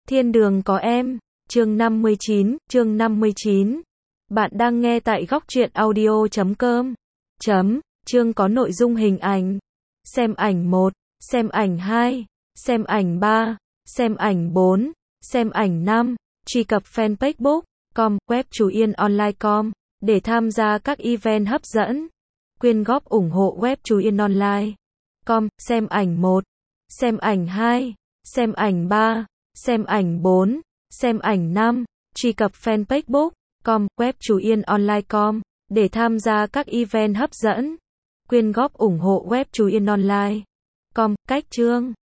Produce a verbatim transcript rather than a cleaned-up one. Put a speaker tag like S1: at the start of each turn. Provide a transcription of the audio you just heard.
S1: Thiên đường có em, chương năm mươi chín, chương năm mươi chín. Bạn đang nghe tại góc truyện audio chấm com. Chấm, chương có nội dung hình ảnh. Xem ảnh một, xem ảnh hai, xem ảnh ba, xem ảnh bốn, xem ảnh năm. Truy cập fanpage book com, web Trú Yên Online com để tham gia các event hấp dẫn. Quyên góp ủng hộ web Trú Yên Online com, xem ảnh một, xem ảnh hai, xem ảnh ba, xem ảnh bốn, xem ảnh năm. Truy cập fanpage book com, web Trú Yên Online com để tham gia các event hấp dẫn. Quyên góp ủng hộ web Trú Yên Online com. Cách chương